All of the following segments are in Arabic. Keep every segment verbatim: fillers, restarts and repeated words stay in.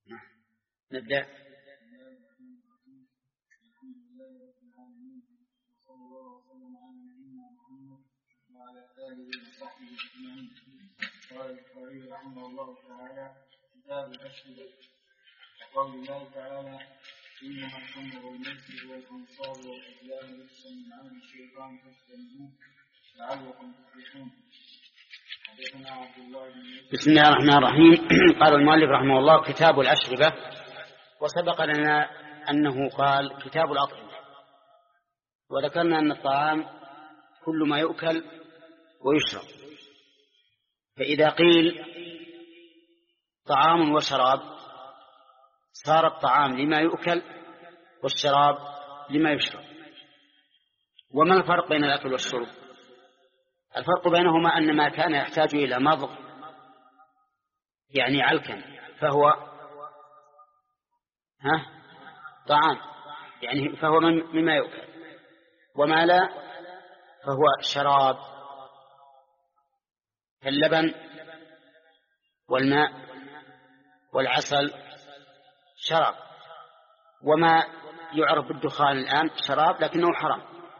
نبدأ. قال البخاري رحمه الله تعالى: كتاب الأشربة. قول الله تعالى: إنما الخمر والميسر والأنصاب والأزلام رجس من عمل الشيطان فاجتنبوه لعلكم تفلحون. حدثنا عبد الله بن يوسف. بسم الله الرحمن الرحيم. قال المؤلف رحمه الله: كتاب الأشربة. وسبق لنا أنه قال كتاب الأطعمة، وذكرنا أن الطعام كل ما يؤكل ويشرب. فإذا قيل طعام وشراب صار الطعام لما يؤكل والشراب لما يشرب. وما الفرق بين الأكل والشرب؟ الفرق بينهما أن ما كان يحتاج إلى مضغ يعني علكا فهو ها طعام يعني فهو مما يؤكل، وما لا فهو شراب كاللبن والماء والعسل شراب. وما يعرف بالدخان الآن شراب لكنه حرام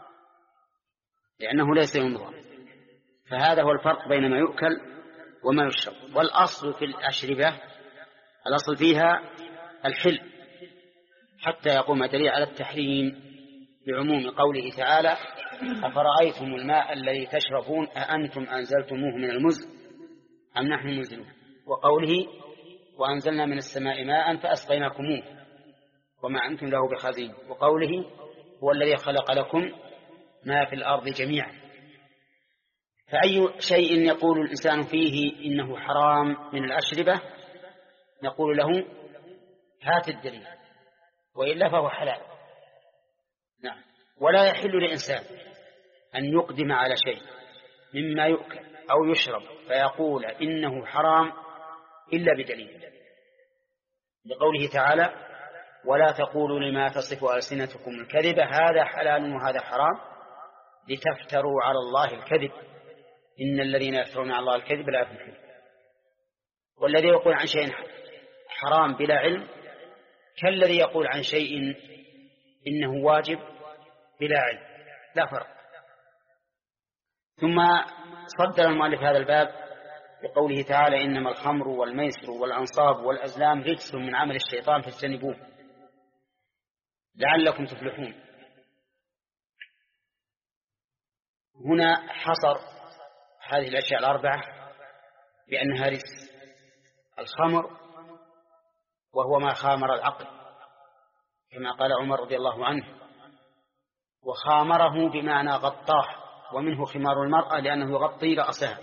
لأنه ليس ينظر. فهذا هو الفرق بين ما يؤكل وما يشرب. والأصل في الأشربة الأصل فيها الحل حتى يقوم دليل على التحريم بعموم قوله تعالى: أفرأيتم الماء الذي تشربون أأنتم أنزلتموه من المزن أم نحن المنزلون. وقوله: وأنزلنا من السماء ماء فأسقيناكموه وما أنتم له بخازين. وقوله: هو الذي خلق لكم ما في الأرض جميعا. فأي شيء يقول الإنسان فيه إنه حرام من الأشربة نقول له: هات الدليل، وإلا فهو حلال. نعم. ولا يحل لإنسان أن يقدم على شيء مما يؤكل أو يشرب فيقول إنه حرام إلا بدليل، لقوله تعالى: ولا تقولوا لما تصف ألسنتكم الكذب هذا حلال وهذا حرام لتفتروا على الله الكذب إن الذين يفترون على الله الكذب لا يفلحون. والذي يقول عن شيء حرام بلا علم كالذي يقول عن شيء إنه واجب بلا علم، لا فرق. ثم صدر المؤلف هذا الباب بقوله تعالى: إنما الخمر والميسر والأنصاب والأزلام رجس من عمل الشيطان فاجتنبوه لعلكم تفلحون. هنا حصر هذه الأشياء الأربعة بأنها رجس. الخمر وهو ما خامر العقل كما قال عمر رضي الله عنه، وخامره بمعنى غطاه، ومنه خمار المرأة لأنه يغطي رأسها،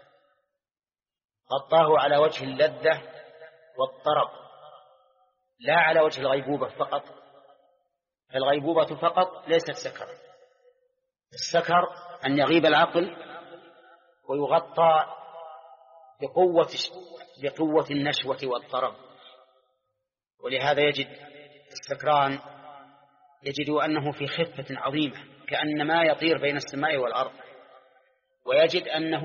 غطاه على وجه اللذة والطرب لا على وجه الغيبوبة فقط. الغيبوبة فقط ليست سكر. السكر أن يغيب العقل ويغطى بقوة, بقوة النشوة والطرب. ولهذا يجد السكران يجد أنه في خفة عظيمة كأنما يطير بين السماء والأرض، ويجد أنه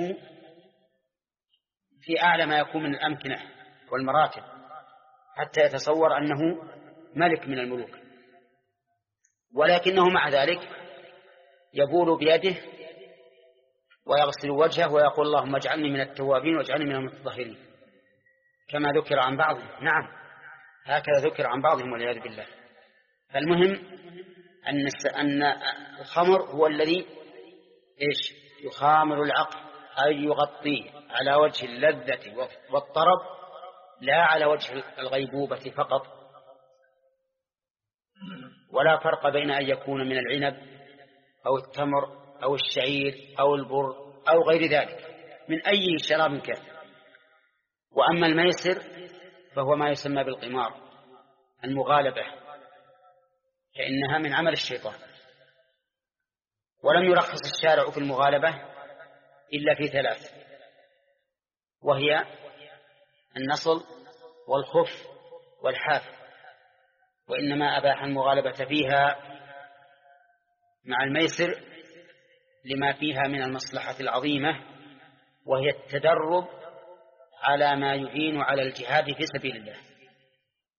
في أعلى ما يكون من الأمكنة والمراتب حتى يتصور أنه ملك من الملوك، ولكنه مع ذلك يبول بيده ويغسل وجهه ويقول: اللهم اجعلني من التوابين واجعلني من المتطهرين، كما ذكر عن بعضهم. نعم، هكذا ذكر عن بعضهم والعياذ بالله. فالمهم أن أن الخمر هو الذي إيش يخامر العقل، أي يغطيه على وجه اللذة والطرب لا على وجه الغيبوبة فقط. ولا فرق بين أن يكون من العنب أو التمر أو الشعير أو البر أو غير ذلك من أي شراب كان. وأما الميسر فهو ما يسمى بالقمار، المغالبة، فإنها من عمل الشيطان. ولم يرخص الشارع في المغالبة إلا في ثلاث، وهي النصل والخف والحاف، وإنما أباح المغالبة فيها مع الميسر لما فيها من المصلحة العظيمة، وهي التدرب على ما يعين على الجهاد في سبيل الله.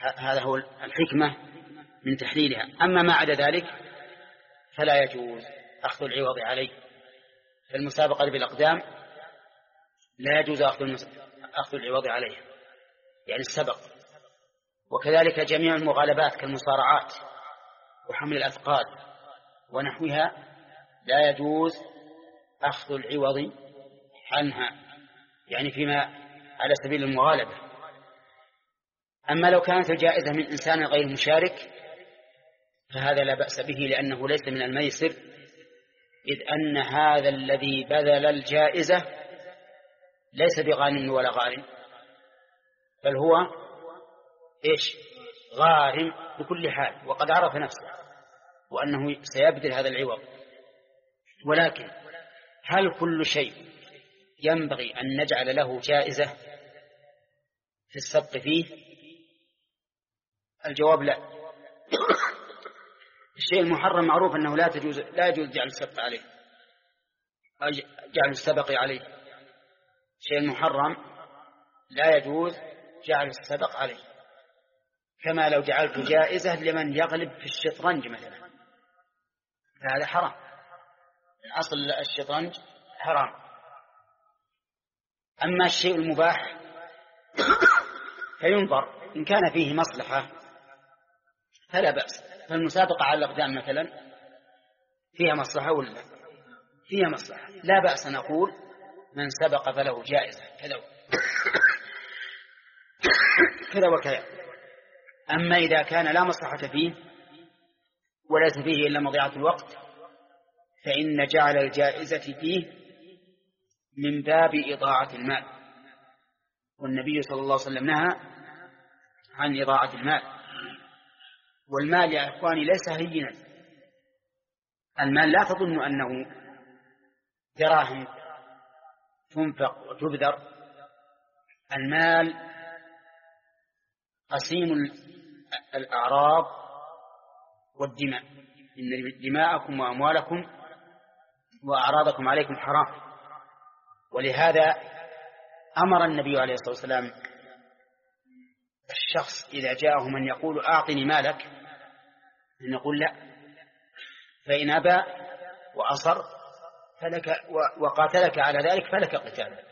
هذا هو الحكمة من تحليلها. أما ما عدا ذلك فلا يجوز أخذ العوض عليه. في المسابقة بالأقدام لا يجوز أخذ العوض عليه، يعني السبق. وكذلك جميع المغالبات كالمصارعات وحمل الأثقال ونحوها لا يجوز أخذ العوض عنها، يعني فيما على سبيل المغالبة. أما لو كانت الجائزة من إنسان غير مشارك فهذا لا بأس به، لأنه ليس من الميسر، إذ أن هذا الذي بذل الجائزة ليس بغانم ولا غارم، بل هو إيش؟ غارم بكل حال، وقد عرف نفسه وأنه سيبذل هذا العوض. ولكن هل كل شيء ينبغي أن نجعل له جائزة في السبق فيه؟ الجواب لا. الشيء المحرم معروف أنه لا تجوز لا يجوز جعل السبق عليه، جعل السبق عليه. الشيء المحرم لا يجوز جعل السبق عليه، كما لو جعلت جائزة لمن يغلب في الشطرنج مثلا، فهذا حرام. أصل الشطرنج حرام. أما الشيء المباح فينظر إن كان فيه مصلحة فلا بأس. فالمسابقة على الأقدام مثلا فيها مصلحة ولا فيها مصلحة، لا بأس نقول من سبق فله جائزة كذا كذا وكذا. أما إذا كان لا مصلحة فيه وليس فيه إلا مضيعة الوقت فإن جعل الجائزة فيه من باب إضاعة المال، والنبي صلى الله عليه وسلم نهى عن إضاعة المال. والمال يا إخواني ليس هينا. المال لا تظن أنه دراهم تنفق وتبذر. المال قسيم الأعراض والدماء، إن دماءكم وأموالكم وأعراضكم عليكم حرام. ولهذا أمر النبي عليه الصلاة والسلام الشخص إذا جاءه من يقول أعطني مالك أن يقول لا، فإن أبى وأصر فلك وقاتلك على ذلك فلك قتال.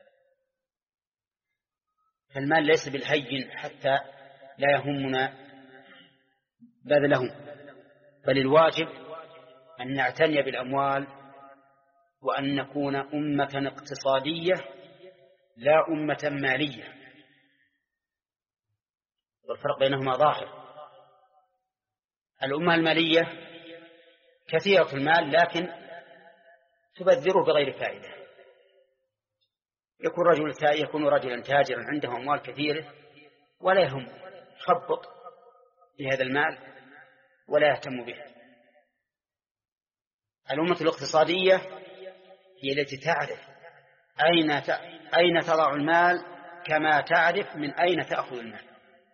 فالمال ليس بالهين حتى لا يهمنا بذله، بل الواجب أن نعتني بالأموال وأن نكون أمة اقتصادية لا أمة مالية، والفرق بينهما ظاهر. الأمة المالية كثيرة المال لكن تبذره بغير فائدة. يكون رجل يكون رجلا تاجرا عنده أموال كثيرة ولا يهم يخبط بهذا المال ولا يهتم به. الأمة الاقتصادية هي التي تعرف أين أين تضع المال كما تعرف من أين تأخذ المال.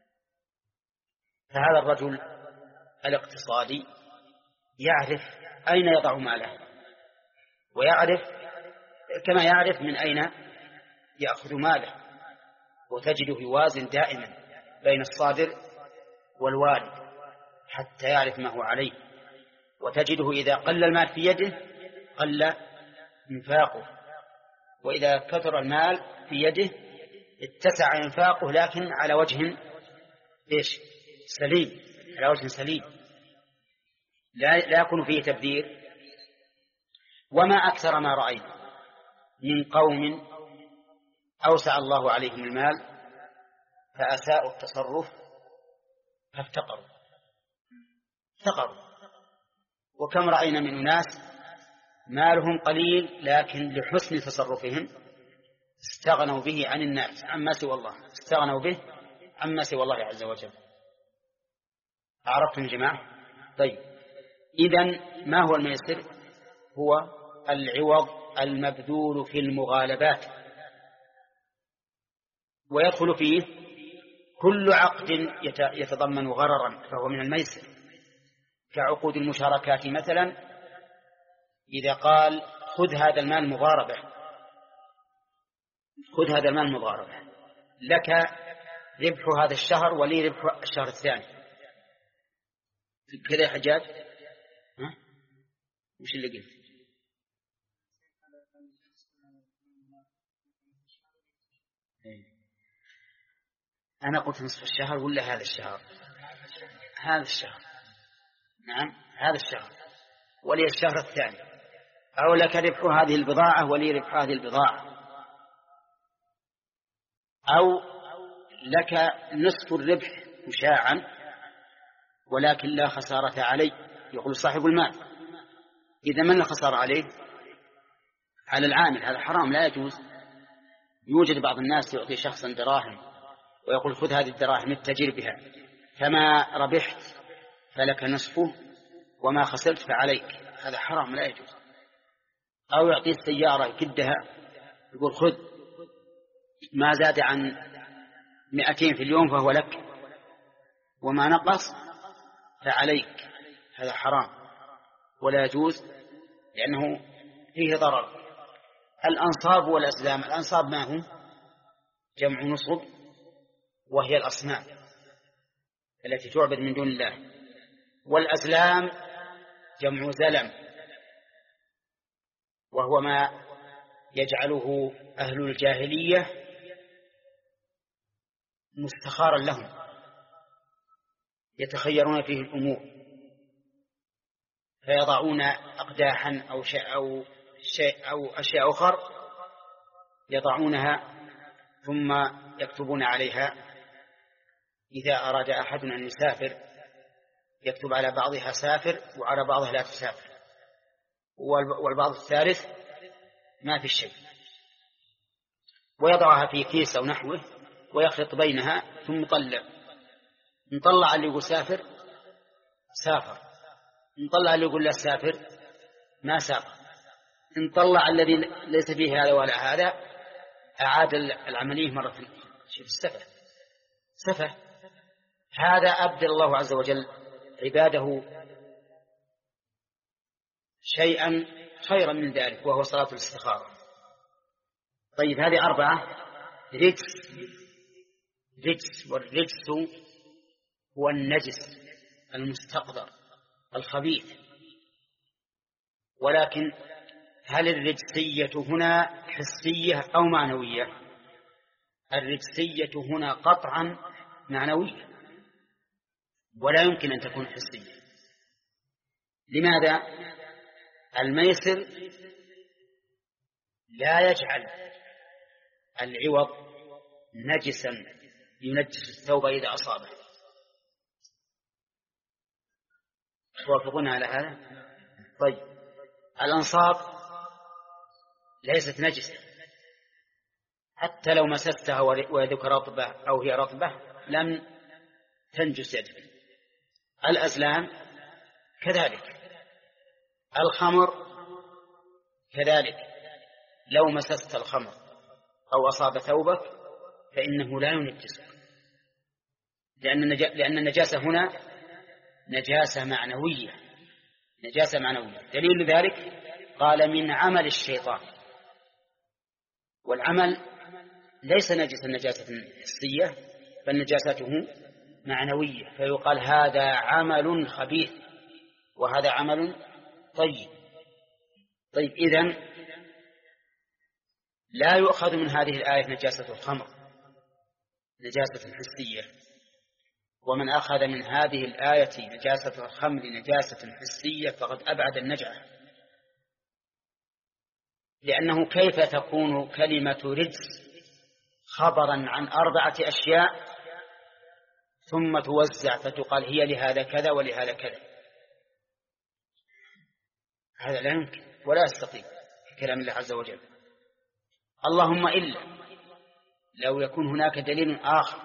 فهذا الرجل الاقتصادي يعرف أين يضع ماله، ويعرف كما يعرف من أين يأخذ ماله، وتجده يوازن دائما بين الصادر والوارد حتى يعرف ما هو عليه. وتجده إذا قل المال في يده قل انفاقه، وإذا كثر المال في يده اتسع انفاقه لكن على وجه إيش؟ سليم، على وجه سليم لا, لا يكون فيه تبذير. وما أكثر ما رأينا من قوم أوسع الله عليهم المال فأساءوا التصرف فافتقروا افتقروا وكم رأينا من أناس مالهم قليل لكن لحسن تصرفهم استغنوا به عن الناس عما سوى الله، استغنوا به عما سوى الله عز وجل. أعرفتم يا جماعة؟ طيب، إذن ما هو الميسر؟ هو العوض المبذول في المغالبات، ويدخل فيه كل عقد يتضمن غررا فهو من الميسر، كعقود المشاركات مثلا. إذا قال خذ هذا المال مضاربة، خذ هذا المال مضاربة لك ربح هذا الشهر ولي ربح الشهر الثاني. كذا يا حجاج؟ ها؟ وش اللي قلت؟ أنا قلت نصف الشهر ولا هذا الشهر؟ هذا الشهر. نعم هذا الشهر ولي الشهر الثاني. أو لك ربح هذه البضاعة ولي ربح هذه البضاعة، أو لك نصف الربح مشاعا ولكن لا خسارة علي. يقول صاحب المال إذا من الخسارة عليه؟ على العامل. هذا حرام لا يجوز. يوجد بعض الناس يعطي شخصا دراهم ويقول خذ هذه الدراهم اتجر بها، فما ربحت فلك نصفه وما خسرت فعليك. هذا حرام لا يجوز. أو يعطي السيارة يكدها يقول خذ ما زاد عن مئتين في اليوم فهو لك وما نقص فعليك. هذا حرام ولا يجوز لأنه فيه ضرر. الأنصاب والأزلام، الأنصاب ما هم؟ جمع نصب، وهي الأصنام التي تعبد من دون الله. والأزلام جمع زلم، وهو ما يجعله أهل الجاهلية مستخارا لهم يتخيرون فيه الأمور، فيضعون أقداحا أو شيء أو شيء أو أشياء أخر يضعونها ثم يكتبون عليها. إذا أراد أحد أن يسافر يكتب على بعضها سافر وعلى بعضها لا تسافر، والبعض الثالث ما في شيء، ويضعها في كيس أو نحوه ويخلط بينها ثم يطلع. نطلع اللي يقول سافر سافر، نطلع اللي يقول لا سافر ما سافر، نطلع الذي ليس فيه هذا ولا هذا أعاد العملية مرة ثانية. شوف السفه سفه. هذا أبدل الله عز وجل عباده شيئا خيرا من ذلك وهو صلاة الاستخارة. طيب هذه أربعة. رجس. رجس، والرجس هو النجس المستقذر الخبيث. ولكن هل الرجسية هنا حسية أو معنوية؟ الرجسية هنا قطعا معنوية ولا يمكن أن تكون حسية. لماذا؟ الميسر لا يجعل العوض نجسا ينجس الثوب إذا أصابه. توافقون على هذا؟ طيب الأنصاب ليست نجسة، حتى لو مسستها ويدك رطبة أو هي رطبة لم تنجس يدك. الأزلام كذلك. الخمر كذلك، لو مسست الخمر أو أصاب ثوبك فإنه لا ينجسك، لأن النجاسة هنا نجاسة معنوية. نجاسة معنوية. دليل ذلك قال من عمل الشيطان. والعمل ليس نجسا نجاسة حسية بل نجاسته معنوية، فيقال هذا عمل خبيث وهذا عمل طيب. طيب إذن لا يؤخذ من هذه الآية نجاسة الخمر نجاسة حسية، ومن أخذ من هذه الآية نجاسة الخمر نجاسة حسية فقد أبعد النجعة. لأنه كيف تكون كلمة رجس خبرا عن أربعة أشياء ثم توزع فتقال هي لهذا كذا ولهذا كذا؟ هذا لا يمكن ولا يستطيع في كلام الله عز وجل. اللهم إلا لو يكون هناك دليل آخر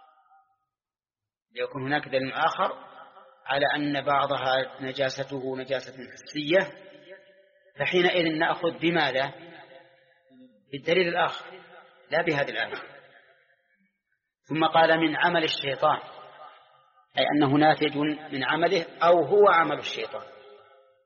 لو يكون هناك دليل آخر على أن بعضها نجاسته نجاسة حسية، فحينئذ نأخذ بماذا؟ بالدليل الآخر لا بهذه الآية. ثم قال من عمل الشيطان، أي أنه ناتج من عمله أو هو عمل الشيطان،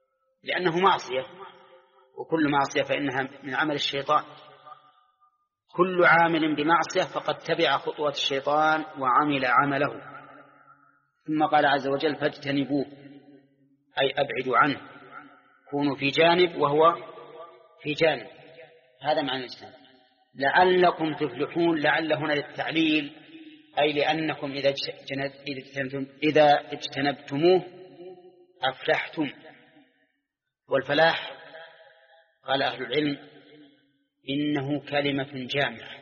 لأنه معصية وكل معصية فإنها من عمل الشيطان. كل عامل بمعصية فقد تبع خطوة الشيطان وعمل عمله. ثم قال عز وجل فاجتنبوه أي أبعدوا عنه، كونوا في جانب وهو في جانب، هذا معنى الاجتناب. لعلكم تفلحون، لعل هنا للتعليل أي لأنكم إذا إذا اجتنبتموه أفلحتم. والفلاح قال أهل العلم إنه كلمة جامعة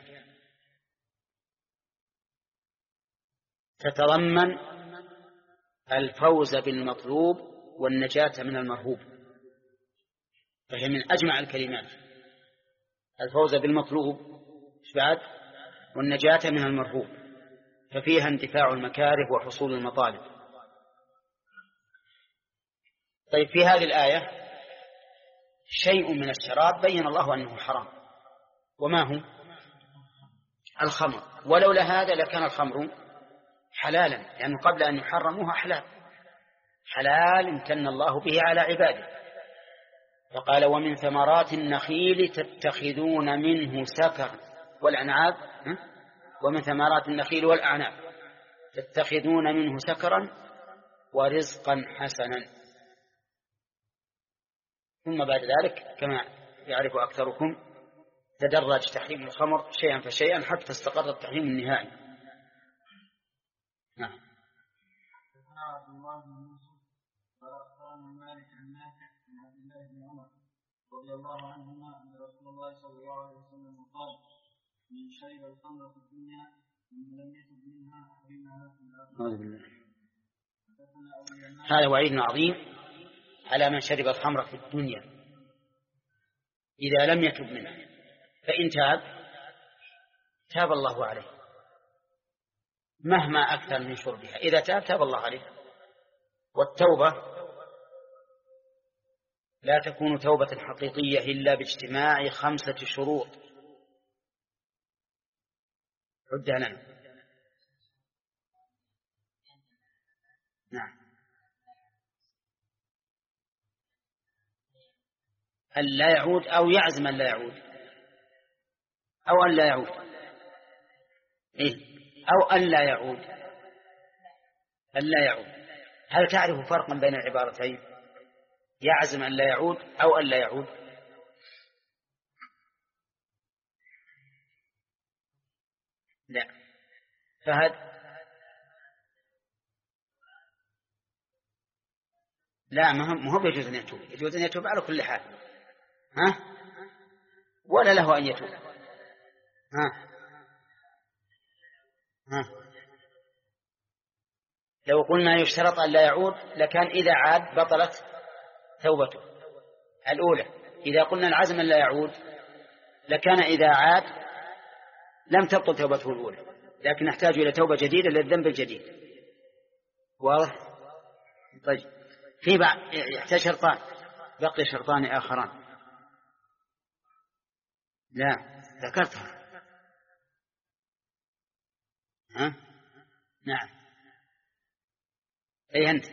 تتضمن الفوز بالمطلوب والنجاة من المرهوب، فهي من أجمع الكلمات، الفوز بالمطلوب بعد والنجاة من المرهوب، ففيها اندفاع المكاره وحصول المطالب. طيب في هذه الآية شيء من الشراب بين الله أنه حرام، وما هو؟ الخمر، ولولا هذا لكان الخمر حلالا، لأنه قبل أن يحرموها حلال، حلال امتن الله به على عباده. فقال ومن ثمرات النخيل تتخذون منه سكرا والأعناب، ومن ثمرات النخيل والأعناب تتخذون منه سكرا ورزقا حسنا. ثم بعد ذلك كما يعرف أكثركم تدرج تحريم الخمر شيئا فشيئا حتى استقر التحريم النهائي. نعم. رضي الله عنهما أن رسول الله صلى الله عليه وسلم قال من شرب الخمر في الدنيا من لم يتب منها حرمها في الآخرة. هذا وعيد عظيم على من شرب الخمر في الدنيا إذا لم يتب منها، فإن تاب تاب الله عليه مهما أكثر من شربها، إذا تاب تاب الله عليه. والتوبة لا تكون توبة حقيقية إلا باجتماع خمسة شروط عدها لنا. نعم. أن لا يعود أو يعزم أن لا يعود، أو أن لا يعود إيه؟ أو أن لا يعود، أن لا يعود. هل تعرف فرقا بين العبارتين؟ يعزم أن لا يعود أو أن لا يعود؟ لا. فهد لا، ما هو يجوز أن يتوب، يجوز أن يتوب على كل حال، ها؟ ولا له أن يتوب، ها؟ ها؟ لو قلنا يشترط أن لا يعود لكان إذا عاد بطلت توبته الأولى. إذا قلنا العزم أن لا يعود لكان إذا عاد لم تبطل توبته الأولى، لكن نحتاج إلى توبة جديدة للذنب الجديد. واضح؟ طيب في بعض يحتاج شرطان، بقي شرطان آخران. لا ذكرتها. ها؟ نعم. أي أنت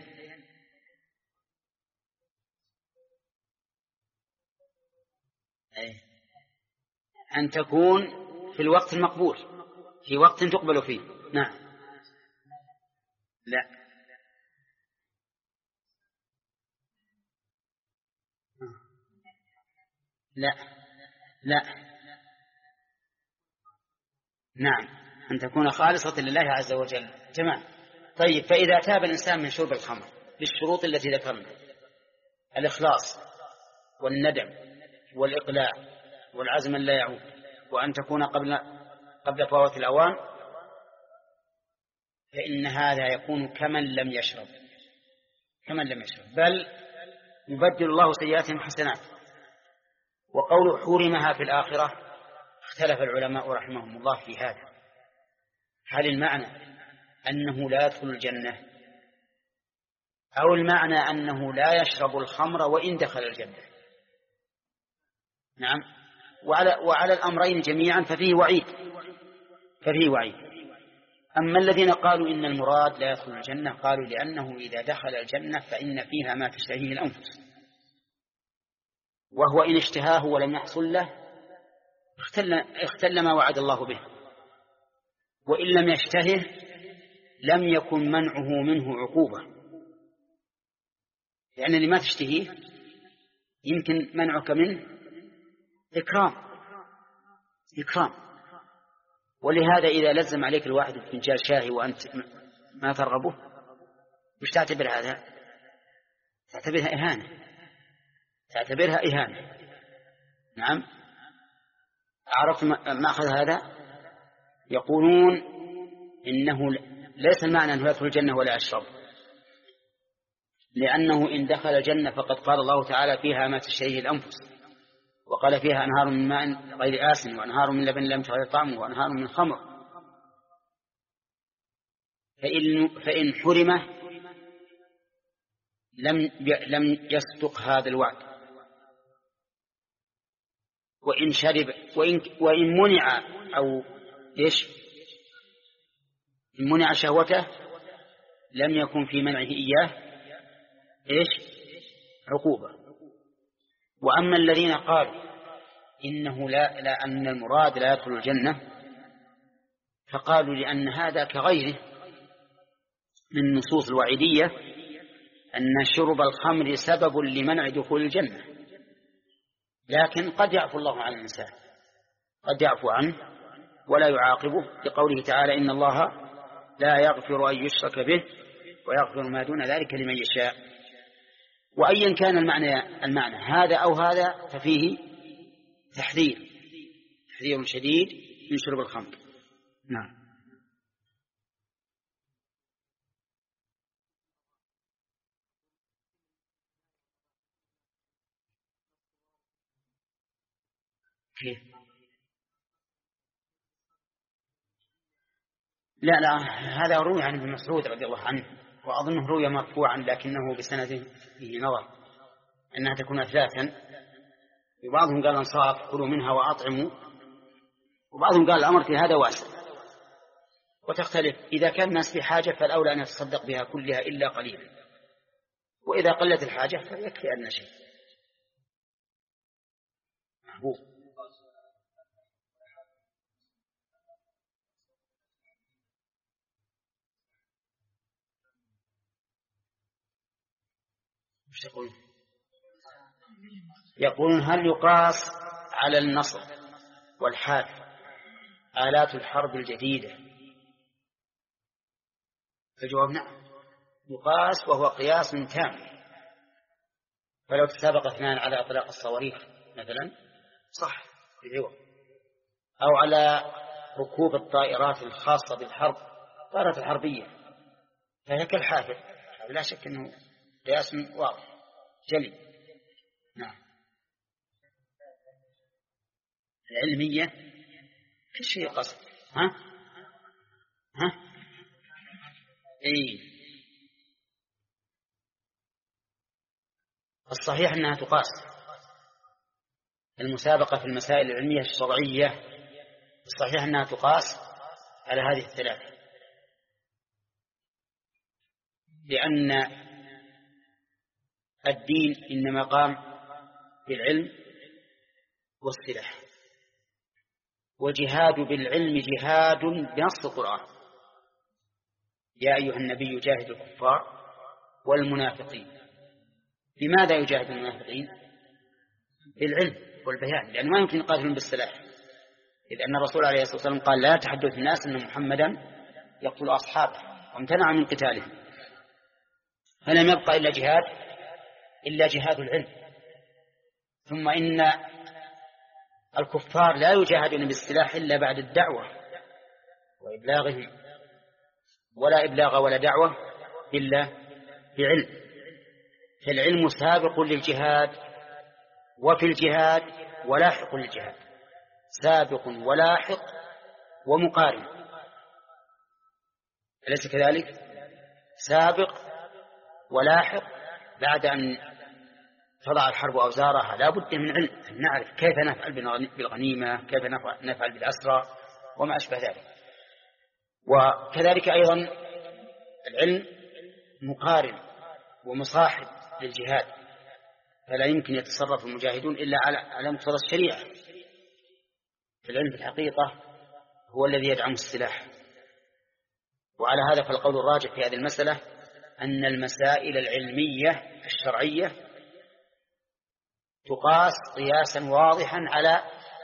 أي أن تكون في الوقت المقبول، في وقت تقبل فيه. نعم. لا لا لا نعم، أن تكون خالصة لله عز وجل. تمام. طيب فإذا تاب الإنسان من شرب الخمر بالشروط التي ذكرنا، الإخلاص والندم والإقلاع والعزم لا يعود، وأن تكون قبل قبل فوات الأوان، فإن هذا يكون كمن لم يشرب، كمن لم يشرب، بل يبدل الله سيئاتهم حسنات. وقول حرمها في الآخرة اختلف العلماء رحمهم الله في هذا، هل المعنى أنه لا يدخل الجنة، أو المعنى أنه لا يشرب الخمر وإن دخل الجنة؟ نعم. وعلى, وعلى الأمرين جميعا ففيه وعيد، ففيه وعيد. أما الذين قالوا إن المراد لا يدخل الجنة قالوا لأنه إذا دخل الجنة فإن فيها ما تشتهيه الأنفس، وهو إن اشتهاه ولم يحصل له اختل, اختل ما وعد الله به، وإن لم يشتهه لم يكن منعه منه عقوبة، لأن اللي ما تشتهيه يمكن منعك منه إكرام إكرام ولهذا إذا لزم عليك الواحد بفنجان شاهي وأنت ما ترغبه مش تعتبر هذا؟ تعتبرها إهانة تعتبرها إهانة نعم. عرفت مأخذ هذا؟ يقولون إنه ليس المعنى أنه يدخل الجنة ولا يشرب، لأنه إن دخل الجنة فقد قال الله تعالى فيها ما تشتهيه الأنفس، وقال فيها أنهار من ماء غير آسن وأنهار من لبن لم يتغير طعمه وأنهار من خمر. فإن, فإن حرمه لم لم يصدق هذا الوعد، وإن شرب وإن, وإن منع أو إيش إن منع شهوته لم يكن في منعه إياه إيش عقوبة. وأما الذين قالوا إنه لا, لا أن المراد لا يدخل الجنة فقالوا لأن هذا كغيره من النصوص الوعيدية أن شرب الخمر سبب لمنع دخول الجنة، لكن قد يعفو الله عن الإنسان قد يعفو عنه ولا يعاقبه، لقوله تعالى إن الله لا يغفر أن يشرك به ويغفر ما دون ذلك لمن يشاء. وأيا كان المعنى, المعنى هذا أو هذا ففيه تحذير تحذير شديد من شرب الخمر. نعم. كيف؟ لا لا هذا روي عن ابن مسعود رضي الله عنه، وأظنه روي مرفوعا لكنه بسند فيه نظر أنها تكون ثلاثا. وبعضهم قال انصاف كلوا منها وأطعموا، وبعضهم قال الأمر في هذا واسع، وتختلف. إذا كان الناس في حاجة فالأولى أن يتصدق بها كلها إلا قليلا، وإذا قلت الحاجة فيكفي أن شيء محبوب. يقولون يقولون هل يقاس على النصر والحال آلات الحرب الجديدة؟ الجواب نعم يقاس، وهو قياس تام. فلو تسابق اثنان على إطلاق الصواريخ مثلا صح بالعوض، أو على ركوب الطائرات الخاصة بالحرب الطائرات الحربية فهي كالحافر، لا شك أنه قياس واضح جلي. نعم. العلمية كل شيء قصد ها ها إيه الصحيح أنها تقاس. المسابقة في المسائل العلمية الشرعية الصحيح أنها تقاس على هذه الثلاثة، لأن الدين إنما قام بالعلم والسلاح، وجهاد بالعلم جهاد بنص القرآن يا أيها النبي جاهد الكفار والمنافقين. لماذا يجاهد المنافقين؟ بالعلم والبيان، لأنه ما يمكن يقاتلون بالسلاح، إذ أن الرسول عليه الصلاة والسلام قال لا تحدث الناس أن محمدا يقتل أصحابه وامتنع من قتالهم، فلم يبقى إلا جهاد إلا جهاد العلم. ثم إن الكفار لا يجاهدون بالسلاح إلا بعد الدعوة وإبلاغهم، ولا إبلاغ ولا دعوة إلا بعلم. فالعلم سابق للجهاد، وفي الجهاد ولاحق للجهاد، سابق ولاحق ومقارن، أليس كذلك؟ سابق ولاحق، بعد أن تضع الحرب أوزارها لا بد من علم، أن نعرف كيف نفعل بالغنيمة، كيف نفعل بالأسرى وما أشبه ذلك. وكذلك أيضا العلم مقارن ومصاحب للجهاد، فلا يمكن يتصرف المجاهدون إلا على على مقتضى الشريعة. في العلم في الحقيقة هو الذي يدعم السلاح. وعلى هذا فالقول الراجح في هذه المسألة أن المسائل العلمية الشرعية تقاس قياسا واضحا على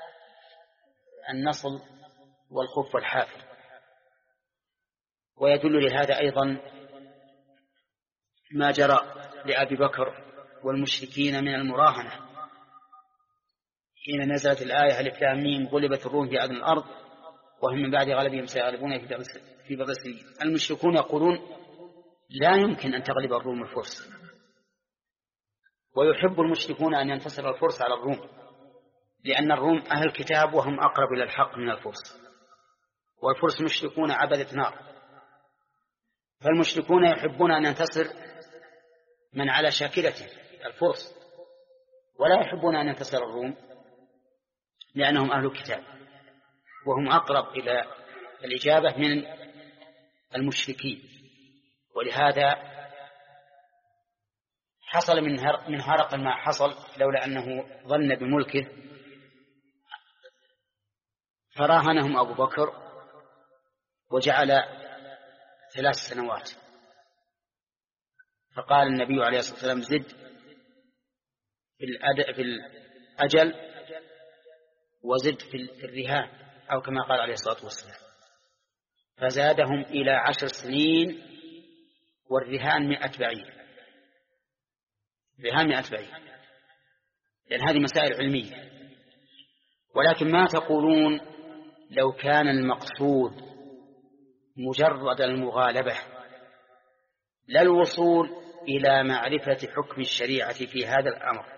النصل والخف والحافر. ويدل لهذا أيضا ما جرى لأبي بكر والمشركين من المراهنة حين نزلت الآية ألف لام ميم غلبت الروم في أدنى الأرض وهم من بعد غلبهم سيغلبون في بضع سنين. المشركون يقولون لا يمكن أن تغلب الروم الفرس، ويحب المشركون أن ينتصر الفرس على الروم، لأن الروم أهل كتاب وهم أقرب إلى الحق من الفرس، والفرس مشركون عبدة نار. فالمشركون يحبون أن ينتصر من على شاكلته الفرس، ولا يحبون أن ينتصر الروم لأنهم أهل كتاب وهم أقرب إلى الإجابة من المشركين. ولهذا حصل من هرقل ما حصل لولا أنه ظن بملكه، فراهنهم أبو بكر وجعل ثلاث سنوات. فقال النبي عليه الصلاة والسلام زد في الأجل وزد في الرهان، أو كما قال عليه الصلاة والسلام، فزادهم إلى عشر سنين والرهان مئة بعير. رهان مئة بعير، لأن هذه مسائل علمية. ولكن ما تقولون لو كان المقصود مجرد المغالبة لا الوصول إلى معرفة حكم الشريعة في هذا الأمر،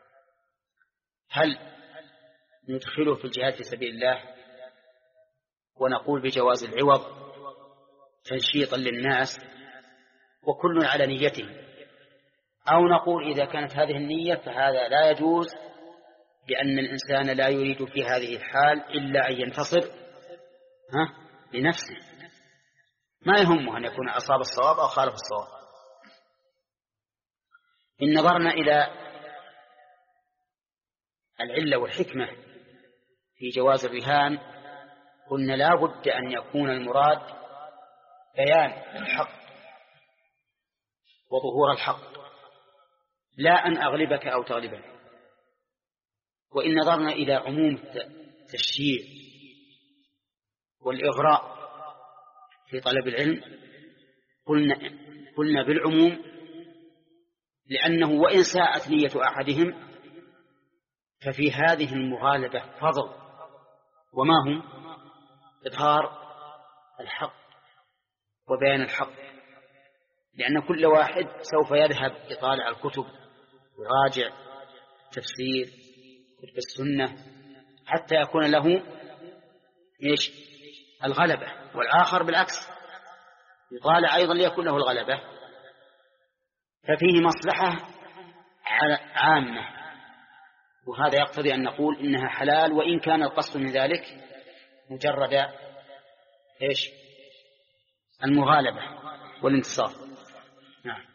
هل ندخله في الجهاد في سبيل الله ونقول بجواز العوض تنشيطا للناس وكل على نيته، أو نقول إذا كانت هذه النية فهذا لا يجوز، لأن الإنسان لا يريد في هذه الحال إلا أن ينتصر ها لنفسه، ما يهمه أن يكون أصاب الصواب أو خالف الصواب. إن نظرنا إلى العلة والحكمة في جواز الرهان قلنا لا بد أن يكون المراد بيان الحق وظهور الحق، لا أن أغلبك أو تغلبني. وإن نظرنا إلى عموم التشجيع والإغراء في طلب العلم قلنا, قلنا بالعموم، لأنه وإن ساءت نية أحدهم ففي هذه المغالبة فضل، وما هم إظهار الحق وبيان الحق، لأن كل واحد سوف يذهب يطالع الكتب ويراجع تفسير كتب السنة حتى يكون له إيش الغلبة، والآخر بالعكس يطالع أيضا ليكون له الغلبة. ففيه مصلحة عامة، وهذا يقتضي أن نقول إنها حلال، وإن كان القصد من ذلك مجرد إيش المغالبة والانتصار. نعم.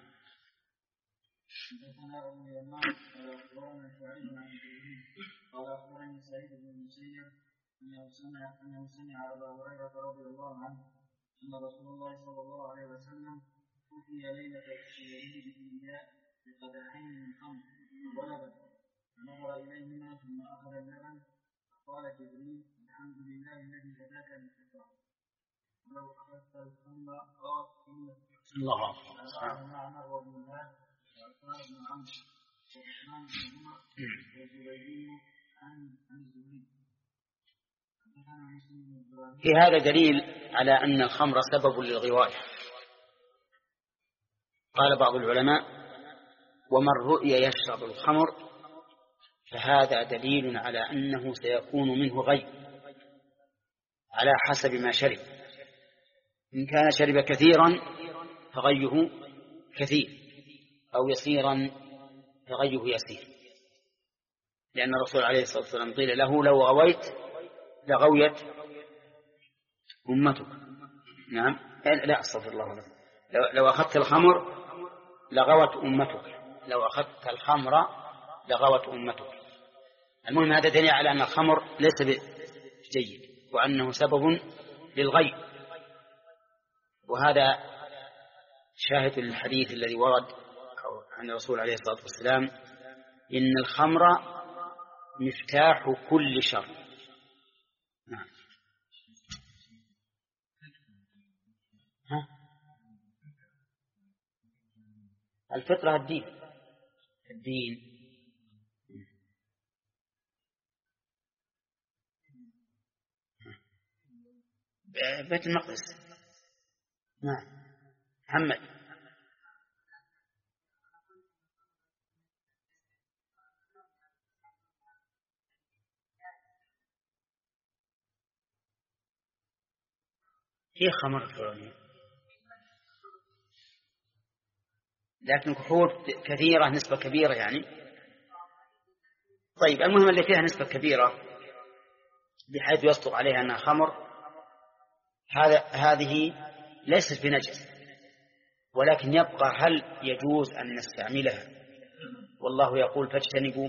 قال أخبرني سعيد بن المسيب أنه سمع أنه سمع أبا هريرة رضي الله عنه أن رسول الله صلى الله عليه وسلم أتي ليلة الشهرين بالإنجاء بقدحين من خمر ولبن، فنظر إليهما ثم أخذ اللبن فقال جبريل الحمد لله الذي هداك للفطرة، ولو أخذت الخمر غرق الله أكبر. معمر وابن الله وعثمان بن عمرو وعثمان بن عمر وزبيدين عن الزهري. في هذا دليل على أن الخمر سبب للغواية. قال بعض العلماء ومن رؤي يشرب الخمر فهذا دليل على أنه سيكون منه غي على حسب ما شرب، إن كان شرب كثيرا فغيه كثير، أو يسيرا فغيه يسير، لأن الرسول عليه الصلاة والسلام قيل له لو غويت لغويت أمتك. نعم لا أستغفر الله لك. لو, لو أخذت الخمر لغوت أمتك، لو أخذت الخمر لغوت أمتك. المهم هذا دليل على أن الخمر ليس جيد، وأنه سبب للغي. وهذا شاهد الحديث الذي ورد عن الرسول عليه الصلاة والسلام: إن الخمر مفتاح كل شر. نعم. ها؟ الفطرة الدين الدين بيت المقدس. نعم. محمد. هي خمر الفرعونية، لكن كحول كثيرة، نسبة كبيرة يعني. طيب، المهم اللي فيها نسبة كبيرة بحيث يصدق عليها أنها خمر، هذا هذه ليست بنجس، ولكن يبقى هل يجوز أن نستعملها والله يقول فاجتنبوا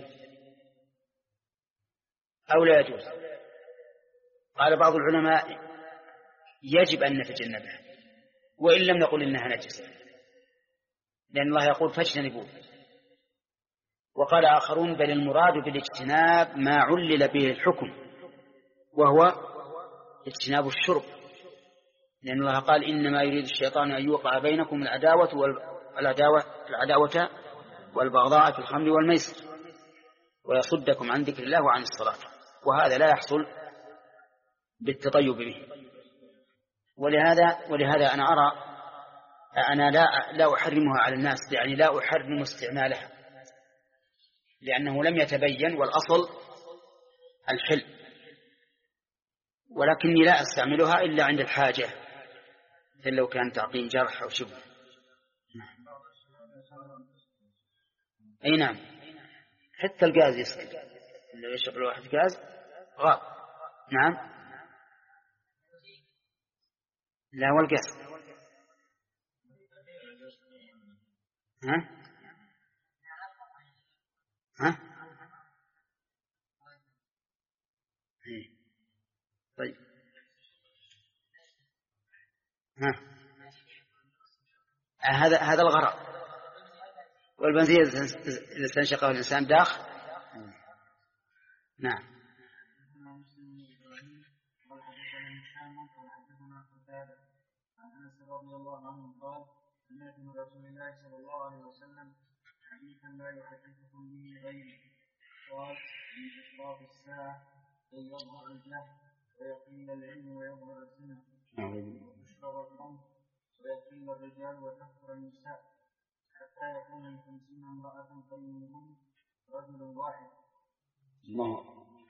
أو لا يجوز؟ قال بعض العلماء يجب أن نتجنبها وإن لم نقل إنها نجسة، لأن الله يقول فاجتنبوا. وقال آخرون بل المراد بالاجتناب ما علل به الحكم، وهو اجتناب الشرب، لأن الله قال إنما يريد الشيطان أن يوقع بينكم العداوة والعداوة العداوة والبغضاء في الخمر والميسر ويصدكم عن ذكر الله وعن الصلاة، وهذا لا يحصل بالتطيب به. ولهذا ولهذا أنا أرى أنا لا لا أحرمها على الناس، يعني لا أحرم استعمالها، لأنه لم يتبين، والأصل الحل، ولكني لا أستعملها إلا عند الحاجة، مثل لو كان تعقيم جرح أو شبه. أي نعم، حتى الغاز يسكت، لو يشرب الواحد غاز غاب. نعم. لا، والغاز. ها ها إيه. طيب. ها هذا هذا الغرض، والبنزين إذا استنشقه الإنسان داخل. نعم. رضي الله عنه قال: سمعت من رسول الله صلى الله عليه وسلم حديثا لا يحدثكم به غيره، قال: من أشراط الساعة أن يظهر الجهل ويقل العلم ويظهر الزنا وتشرب الخمر ويقل الرجال وتكثر النساء حتى يكون من خمسين امرأة خيرهم رجل واحد. الله.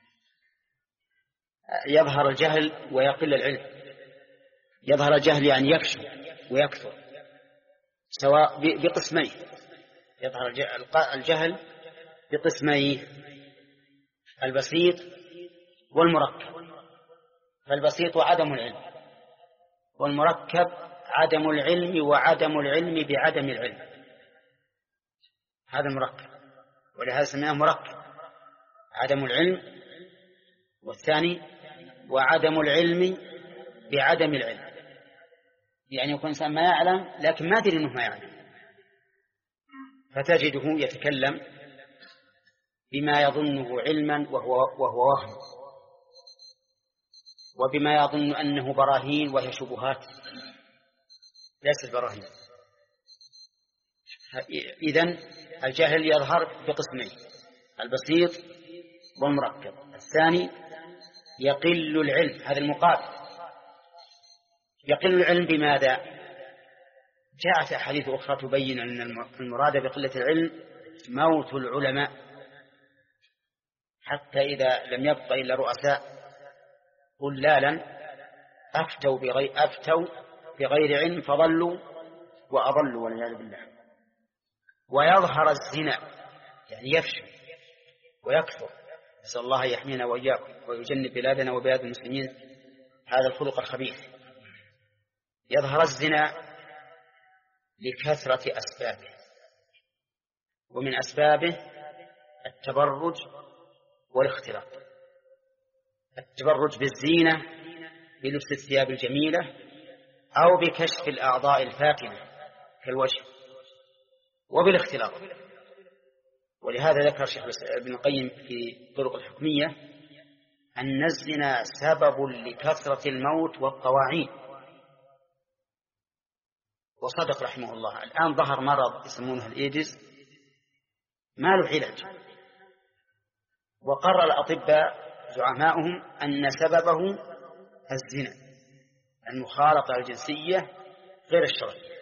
يظهر الجهل ويقل العلم. يظهر الجهل يعني يفشو ويكثر، سواء بقسمين. يظهر الجهل بقسمين: البسيط والمركب. فالبسيط عدم العلم، والمركب عدم العلم وعدم العلم بعدم العلم، هذا مركب، ولهذا سميناه مركب. عدم العلم، والثاني وعدم العلم بعدم العلم، يعني يكون إنسان ما يعلم لكن ما أدري أنه ما يعلم، فتجده يتكلم بما يظنه علما وهو, وهو وهم، وبما يظن أنه براهين وهي شبهات ليست براهين. إذن الجهل يظهر بقسمين: البسيط والمركب. الثاني يقل العلم، هذا المقابل. يقل العلم بماذا؟ جاءت أحاديث أخرى تبين أن المراد بقلة العلم موت العلماء، حتى إذا لم يبق إلا رؤساء ضلالا أفتوا بغير, أفتوا بغير علم فضلوا وأضلوا والعياذ بالله. ويظهر الزنا، يعني يفشو ويكثر، نسأل الله يحمينا وإياكم ويجنب بلادنا وبلاد المسلمين هذا الخلق الخبيث. يظهر الزنا لكثرة أسبابه، ومن أسبابه التبرج والاختلاط. التبرج بالزينة بلبس الثياب الجميلة أو بكشف الأعضاء الفاتنة كالوجه وبالاختلاط. ولهذا ذكر شيخ ابن القيم في الطرق الحكمية أن الزنا سبب لكثرة الموت والطواعين، وصدق رحمه الله. الآن ظهر مرض يسمونه الإيدز ما له علاج، وقرر الأطباء زعماؤهم أن سببه الزنا، المخالطة الجنسية غير الشرعية.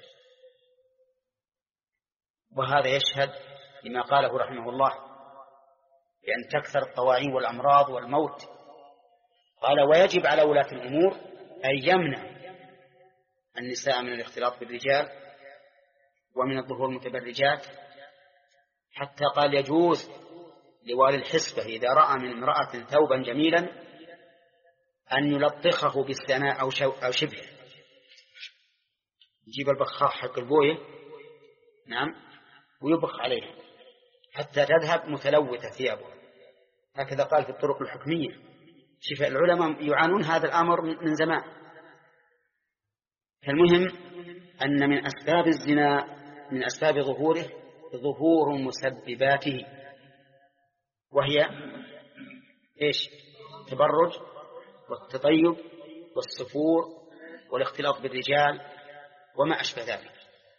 وهذا يشهد لما قاله رحمه الله بأن تكثر الطواعين والأمراض والموت. قال: ويجب على ولاة الأمور أن يمنع النساء من الاختلاط بالرجال ومن الظهور المتبرجات، حتى قال: يجوز لوالي الحسبة إذا رأى من امرأة ثوبا جميلا أن يلطخه بالثناء أو شبهه، يجيب البخاخ حق البوية نعم ويبخ عليها حتى تذهب متلوثة ثيابها. هكذا قال في الطرق الحكمية. شوف العلماء يعانون هذا الأمر من زمان. فالمهم أن من أسباب الزنا، من أسباب ظهوره، ظهور مسبباته، وهي إيش؟ التبرج والتطيب والصفور والاختلاط بالرجال وما أشبه ذلك.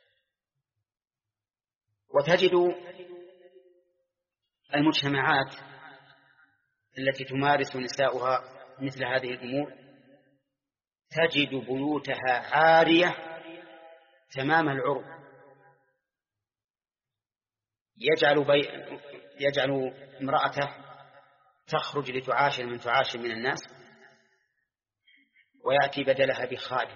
وتجد المجتمعات التي تمارس نساؤها مثل هذه الأمور تجد بيوتها عارية تمام العرب، يجعل, بي... يجعل امرأته تخرج لتعاشر من تعاشر من الناس، ويأتي بدلها بخادم،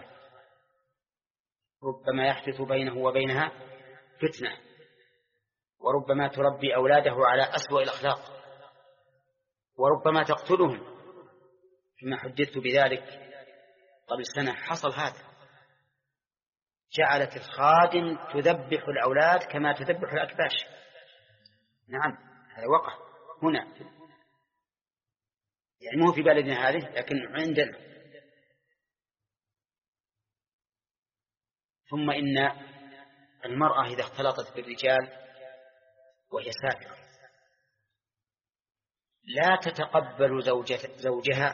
ربما يحدث بينه وبينها فتنة، وربما تربي أولاده على أسوأ الأخلاق، وربما تقتلهم. كما حدثت بذلك قبل سنة حصل هذا، جعلت الخادم تذبح الأولاد كما تذبح الأكباش. نعم هذا وقع هنا، يعني مو في بلدنا هذه لكن عندنا. ثم إن المرأة إذا اختلطت بالرجال وهي سافرة لا تتقبل زوجها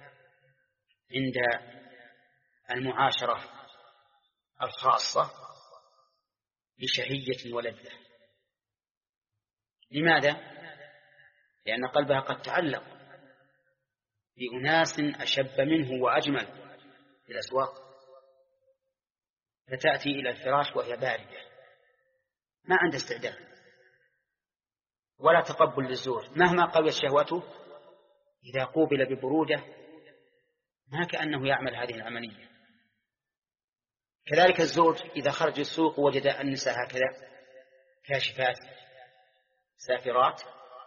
عند المعاشرة الخاصة بشهية ولذة. لماذا؟ لأن قلبها قد تعلق بأناس أشب منه وأجمل في الأسواق، فتأتي إلى الفراش وهي باردة ما عندها استعداد ولا تقبل للزوج، مهما قويت شهوته إذا قوبل ببرودة ما كأنه يعمل هذه العملية. كذلك الزوج إذا خرج السوق وجد النساء هكذا كاشفات سافرات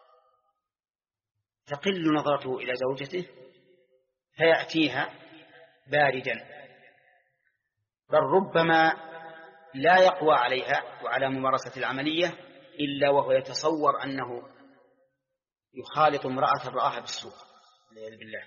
تقل نظرته إلى زوجته فيأتيها باردا، بل ربما لا يقوى عليها وعلى ممارسة العملية إلا وهو يتصور أنه يخالط امرأة رآها بالسوق والعياذ بالله.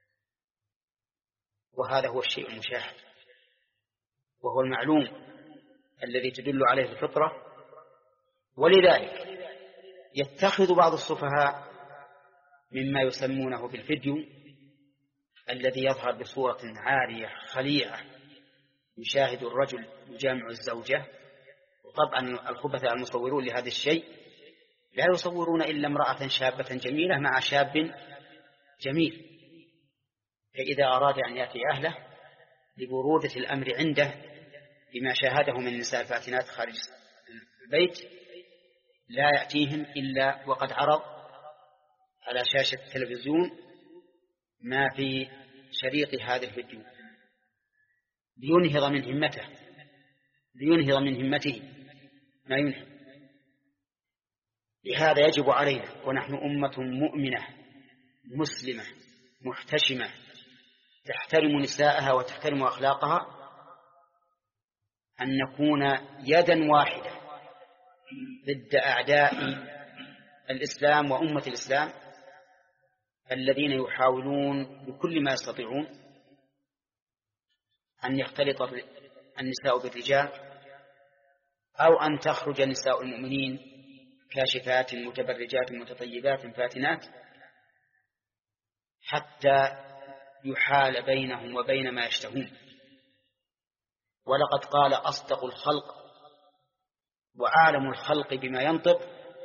وهذا هو الشيء المشاهد وهو المعلوم الذي تدل عليه الفطرة. ولذلك يتخذ بعض السفهاء مما يسمونه بالفيديو الذي يظهر بصورة عارية خليعة، يشاهد الرجل يجامع الزوجة. وطبعا الخبثاء المصورون لهذا الشيء لا يصورون إلا امرأة شابة جميلة مع شاب جميل، فإذا أراد أن يأتي أهله لبرودة الأمر عنده بما شاهده من النساء الفاتنات خارج البيت لا يأتيهم إلا وقد عرض على شاشة التلفزيون ما في شريط هذا الفيديو لينهض من همته لينهض من همته ما ينهض. لهذا يجب علينا ونحن أمة مؤمنة مسلمة محتشمة تحترم نساءها وتحترم أخلاقها أن نكون يدا واحدة ضد أعداء الإسلام وأمة الإسلام الذين يحاولون بكل ما يستطيعون أن يختلط النساء بالرجال، أو أن تخرج نساء المؤمنين كاشفات متبرجات متطيبات فاتنات، حتى يحال بينهم وبين ما يشتهون. ولقد قال أصدق الخلق وأعلم الخلق بما ينطق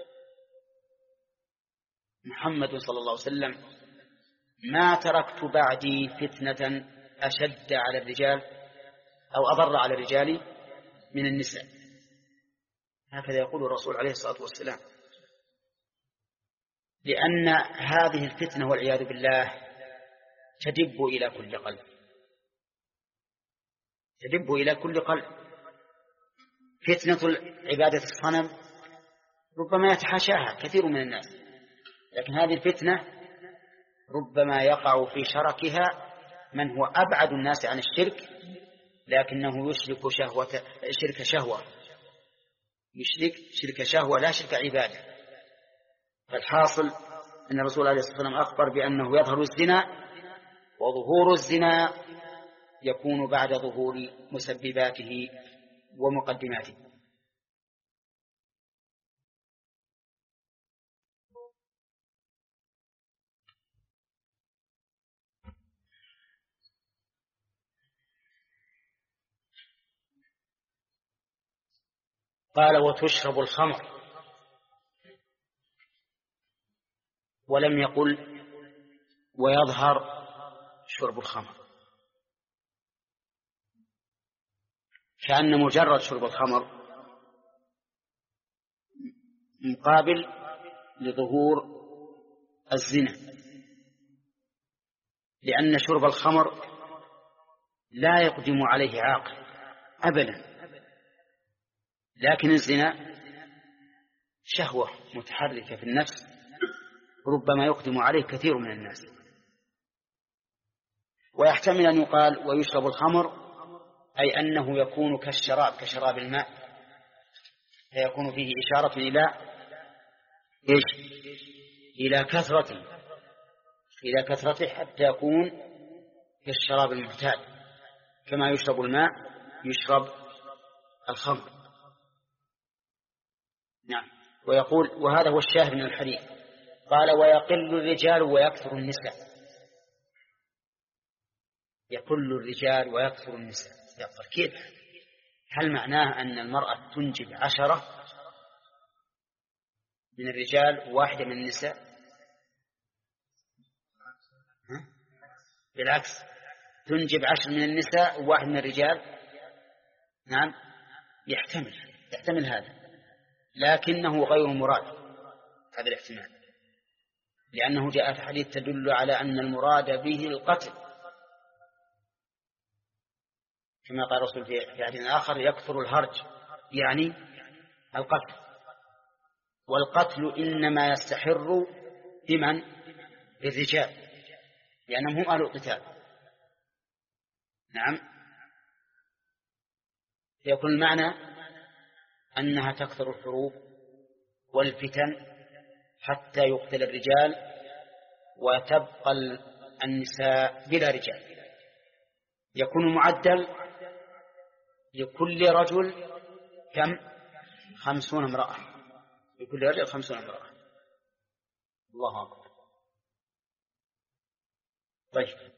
محمد صلى الله عليه وسلم: ما تركت بعدي فتنة أشد على الرجال أو أضر على الرجال من النساء. هكذا يقول الرسول عليه الصلاة والسلام، لأن هذه الفتنة والعياذ بالله تدب إلى كل قلب، تدب إلى كل قلب. فتنة عبادة الصنم ربما يتحاشاها كثير من الناس، لكن هذه الفتنة ربما يقع في شركها من هو أبعد الناس عن الشرك، لكنه يشرك شهوة شرك شهوة يشرك شرك شهوة لا شرك عبادة. فالحاصل أن الرسول عليه الصلاة والسلام أخبر بأنه يظهر الزنا، وظهور الزنا يكون بعد ظهور مسبباته ومقدماته. قال: وتشرب الخمر، ولم يقل ويظهر شرب الخمر، كأن مجرد شرب الخمر مقابل لظهور الزنا، لأن شرب الخمر لا يقدم عليه عاقل أبدا، لكن الزنا شهوة متحركة في النفس ربما يقدم عليه كثير من الناس. ويحتمل أن يقال ويشرب الخمر أي أنه يكون كالشراب، كشراب الماء، فيكون فيه إشارة إلى إيش؟ إلى كثرته، إلى كثرته حتى يكون كالشراب المعتاد، كما يشرب الماء يشرب الخمر. نعم. ويقول، وهذا هو الشاهد من الحديث، قال: ويقل الرجال ويكثر النساء. يقل الرجال ويكثر النساء، يقول كيف؟ هل معناه أن المرأة تنجب عشرة من الرجال وواحدة من النساء؟ ها؟ بالعكس، تنجب عشر من النساء وواحد من الرجال. نعم، يحتمل يحتمل هذا، لكنه غير مراد هذا الاحتمال، لأنه جاء في حديث تدل على أن المراد به القتل، كما قال الرسول في حديث آخر: يكثر الهرج، يعني القتل. والقتل إنما يستحر بمن؟ بالرجال، لأنهم هم أهل القتال. نعم. يكون المعنى أنها تكثر الحروب والفتن حتى يقتل الرجال وتبقى النساء بلا رجال. يكون معدل لكل رجل كم؟ خمسون امرأة، لكل رجل خمسون امرأة. الله أكبر. طيب.